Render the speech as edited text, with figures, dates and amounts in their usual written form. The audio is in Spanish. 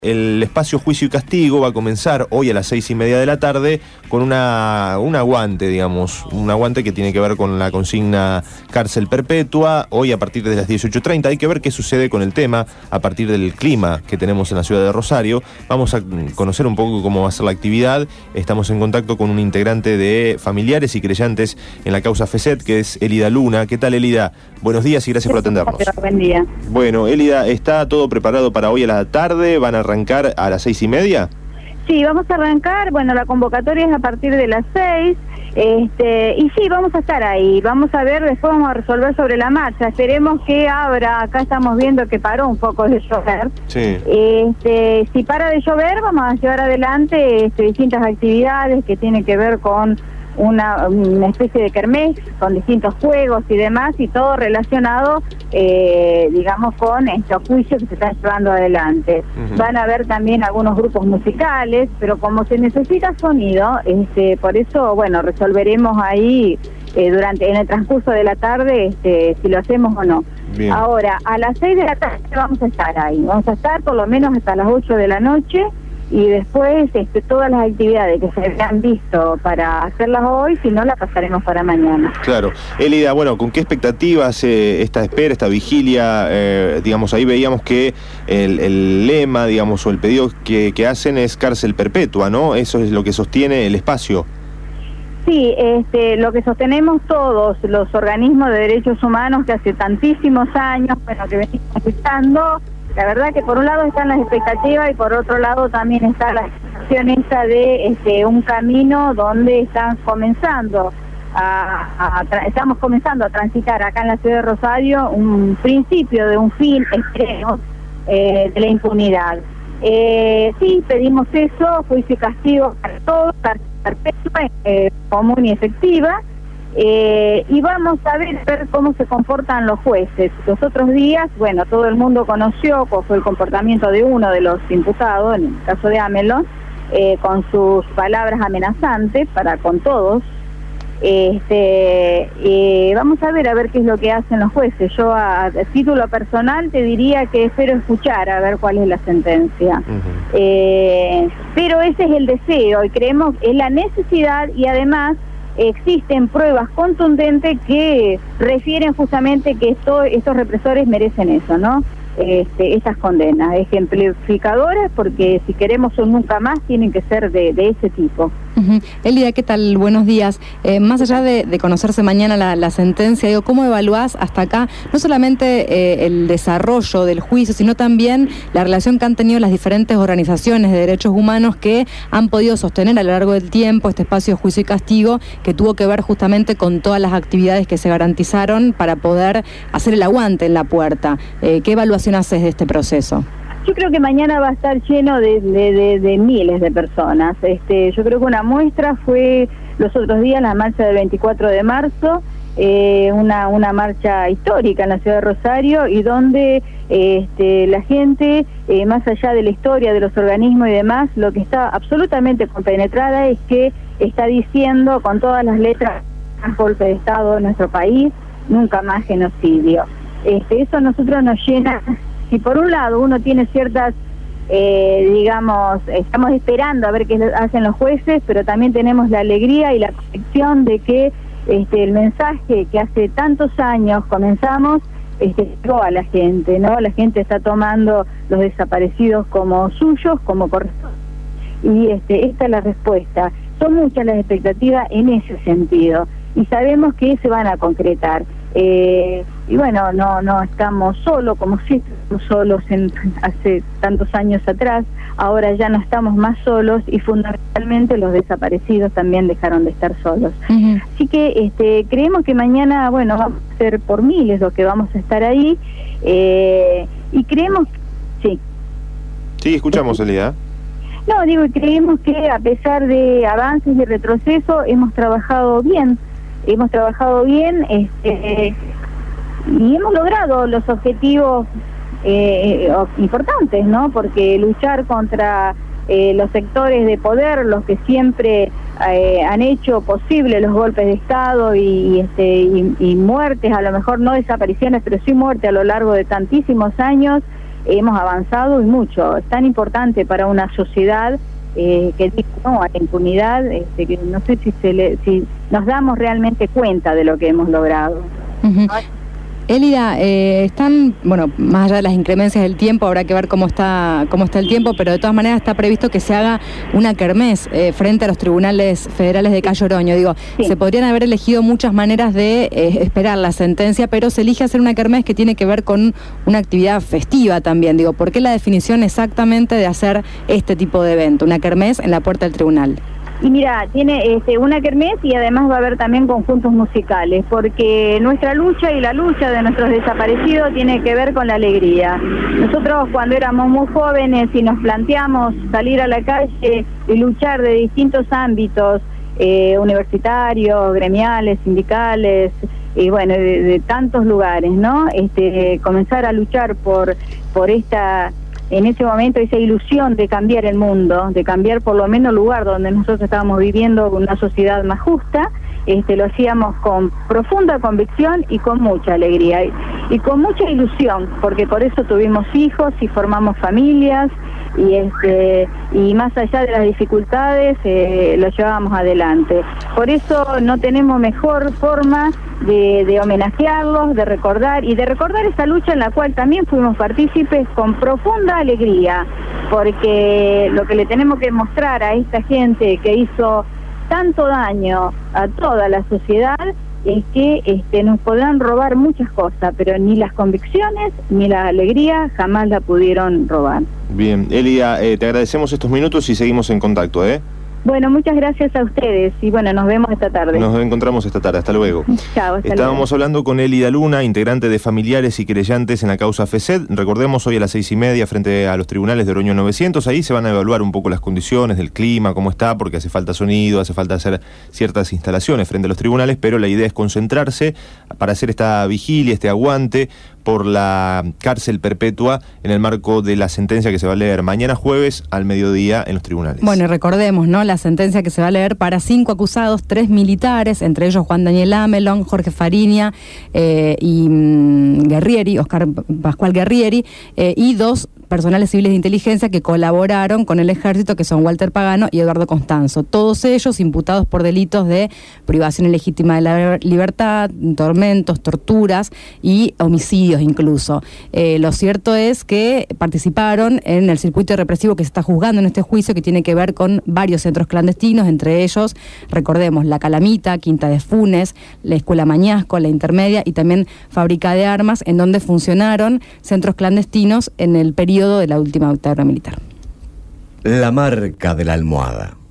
El espacio Juicio y Castigo va a comenzar hoy a las 6:30 de la tarde con un aguante, digamos, un aguante que tiene que ver con la consigna cárcel perpetua, hoy a partir de las 18:30. Hay que ver qué sucede con el tema a partir del clima que tenemos en la ciudad de Rosario. Vamos a conocer un poco cómo va a ser la actividad. Estamos en contacto con un integrante de familiares y creyentes en la causa FESET, que es Elida Luna. ¿Qué tal, Elida? Buenos días y gracias por atendernos. Buen día. Bueno, Elida, ¿está todo preparado para hoy a la tarde? ¿Van a arrancar a las 6:30? Sí, vamos a arrancar, bueno, la convocatoria es a partir de las 6, y sí, vamos a estar ahí, vamos a ver, después vamos a resolver sobre la marcha, esperemos que abra, acá estamos viendo que paró un poco de llover. Sí. Si para de llover, vamos a llevar adelante distintas actividades que tienen que ver con una especie de kermés con distintos juegos y demás, y todo relacionado, digamos, con estos juicios que se están llevando adelante. Van a haber también algunos grupos musicales, pero como se necesita sonido, por eso, bueno, resolveremos ahí en el transcurso de la tarde si lo hacemos o no. Bien. Ahora, a las 6 de la tarde vamos a estar ahí, vamos a estar por lo menos hasta las 8 de la noche, y después todas las actividades que se habían visto para hacerlas hoy, si no, las pasaremos para mañana. Claro. Elida, bueno, ¿con qué expectativas esta espera, esta vigilia? Digamos, ahí veíamos que el lema, digamos, o el pedido que hacen es cárcel perpetua, ¿no? Eso es lo que sostiene el espacio. Sí, lo que sostenemos todos los organismos de derechos humanos que hace tantísimos años, bueno, que venimos luchando. La verdad que por un lado están las expectativas y por otro lado también está la situación esa de un camino donde estamos comenzando a transitar acá en la ciudad de Rosario un principio de un fin extremo de la impunidad. Sí, pedimos eso, juicio y castigo para todos, cárcel perpetua, común y efectiva. Y vamos a ver cómo se comportan los jueces. Los otros días, bueno, todo el mundo conoció cuál fue el comportamiento de uno de los imputados, en el caso de Amelón, con sus palabras amenazantes para con todos. Vamos a ver qué es lo que hacen los jueces. Yo a título personal te diría que espero escuchar a ver cuál es la sentencia. Pero ese es el deseo y creemos en la necesidad, y además existen pruebas contundentes que refieren justamente que estos represores merecen eso, ¿no? Estas condenas ejemplificadoras, porque si queremos un nunca más tienen que ser de ese tipo. Elida, ¿qué tal? Buenos días. Más allá de conocerse mañana la sentencia, digo, ¿cómo evaluás hasta acá no solamente el desarrollo del juicio, sino también la relación que han tenido las diferentes organizaciones de derechos humanos que han podido sostener a lo largo del tiempo este espacio de juicio y castigo, que tuvo que ver justamente con todas las actividades que se garantizaron para poder hacer el aguante en la puerta? ¿Qué evaluación haces de este proceso? Yo creo que mañana va a estar lleno de miles de personas. Yo creo que una muestra fue los otros días la marcha del 24 de marzo, una marcha histórica en la ciudad de Rosario, y donde la gente, más allá de la historia de los organismos y demás, lo que está absolutamente compenetrada es que está diciendo con todas las letras: golpe de Estado en nuestro país, nunca más genocidio. Eso a nosotros nos llena. Si por un lado uno tiene ciertas, digamos, estamos esperando a ver qué hacen los jueces, pero también tenemos la alegría y la convicción de que el mensaje que hace tantos años comenzamos llegó a la gente, ¿no? La gente está tomando los desaparecidos como suyos, como corresponde. Y esta es la respuesta. Son muchas las expectativas en ese sentido, y sabemos que se van a concretar. Y bueno, no estamos solos como si estuvimos solos hace tantos años atrás. Ahora ya no estamos más solos, y fundamentalmente los desaparecidos también dejaron de estar solos. Así que creemos que mañana, bueno, vamos a ser por miles los que vamos a estar ahí, y creemos, sí. Sí, escuchamos, Elida. No, digo, creemos que a pesar de avances y retrocesos hemos trabajado bien, y hemos logrado los objetivos importantes, ¿no? Porque luchar contra los sectores de poder, los que siempre han hecho posible los golpes de Estado y muertes, a lo mejor no desapariciones, pero sí muertes a lo largo de tantísimos años, hemos avanzado y mucho. Es tan importante para una sociedad que dice no a la impunidad, que no sé si nos damos realmente cuenta de lo que hemos logrado. Uh-huh. Elida, están, bueno, más allá de las inclemencias del tiempo, habrá que ver cómo está el tiempo, pero de todas maneras está previsto que se haga una kermés frente a los tribunales federales de Cayo Oroño. Digo, sí. Se podrían haber elegido muchas maneras de esperar la sentencia, pero se elige hacer una kermés que tiene que ver con una actividad festiva también. Digo, ¿por qué la definición exactamente de hacer este tipo de evento, una kermés en la puerta del tribunal? Y mira, tiene una kermés y además va a haber también conjuntos musicales, porque nuestra lucha y la lucha de nuestros desaparecidos tiene que ver con la alegría. Nosotros cuando éramos muy jóvenes y nos planteamos salir a la calle y luchar de distintos ámbitos, universitarios, gremiales, sindicales, y bueno, de tantos lugares, ¿no? Comenzar a luchar por esta... En ese momento esa ilusión de cambiar el mundo, de cambiar por lo menos el lugar donde nosotros estábamos viviendo una sociedad más justa, lo hacíamos con profunda convicción y con mucha alegría y con mucha ilusión, porque por eso tuvimos hijos y formamos familias y más allá de las dificultades lo llevábamos adelante. Por eso no tenemos mejor forma de homenajearlos, de recordar esa lucha en la cual también fuimos partícipes con profunda alegría, porque lo que le tenemos que mostrar a esta gente que hizo tanto daño a toda la sociedad es que nos podrán robar muchas cosas, pero ni las convicciones ni la alegría jamás la pudieron robar. Bien, Elida, te agradecemos estos minutos y seguimos en contacto, Bueno, muchas gracias a ustedes y bueno, nos vemos esta tarde. Nos encontramos esta tarde, hasta luego. Chao, hasta Estábamos luego. hablando con Elida Luna, integrante de familiares y querellantes en la causa FESED. Recordemos, hoy a las 6:30 frente a los tribunales de Oroño 900, ahí se van a evaluar un poco las condiciones del clima, cómo está, porque hace falta sonido, hace falta hacer ciertas instalaciones frente a los tribunales, pero la idea es concentrarse para hacer esta vigilia, este aguante por la cárcel perpetua en el marco de la sentencia que se va a leer mañana jueves al mediodía en los tribunales. Bueno, y recordemos, ¿no?, la sentencia que se va a leer para 5 acusados, 3 militares, entre ellos Juan Daniel Amelón, Jorge Fariña y Guerrieri, Oscar Pascual Guerrieri, y 2 personales civiles de inteligencia que colaboraron con el ejército, que son Walter Pagano y Eduardo Constanzo. Todos ellos imputados por delitos de privación ilegítima de la libertad, tormentos, torturas y homicidios incluso. Lo cierto es que participaron en el circuito represivo que se está juzgando en este juicio, que tiene que ver con varios centros clandestinos, entre ellos, recordemos, La Calamita, Quinta de Funes, la Escuela Mañasco, la Intermedia y también Fábrica de Armas, en donde funcionaron centros clandestinos en el periodo de la última dictadura militar. La marca de la almohada.